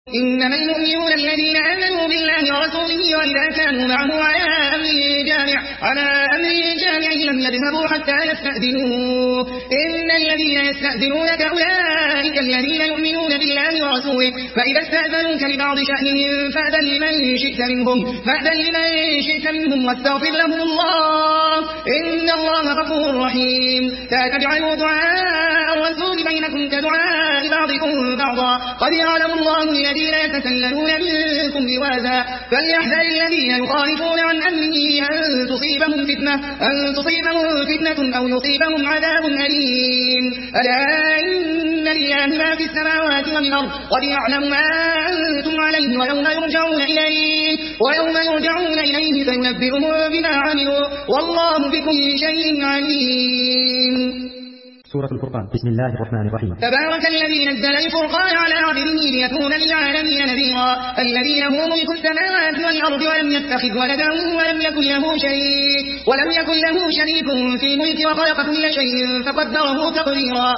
إنما المؤمنون الذين آمنوا بالله ورسوله وإذا كانوا معه على أمر جامع لم يذهبوا حتى يستأذنوه. إن الذين يستأذنونك أولئك الذين يؤمنون بالله ورسوله فإذا استأذنوك لبعض شأنهم فأذن لمن شئت منهم واستغفر لهم الله إن الله غفور رحيم. لا تجعلوا دعاء الرسول بينكم كدعاء بعضكم بعضا قد يعلم الله الذين يتسللون منكم لواذا فليحذر الذين يخالفون عن أمره أن تصيبهم فتنة أو يصيبهم عذاب أليم. ألا إن لله ما في السماوات والأرض قد يعلم ما أنتم عليه ويوم يرجعون إليه فينبئهم بما عملوا والله بكل شيء عليم. سورة الفرقان. بسم الله الرحمن الرحيم. تبارك الذي نزل الفرقان على عبده ليكون للعالمين نذيرا. الذي له ملك السماوات والأرض ولم يتخذ ولدا ولم يكن له شريك في الملك وخلق كل شيء فقدره تقديرا.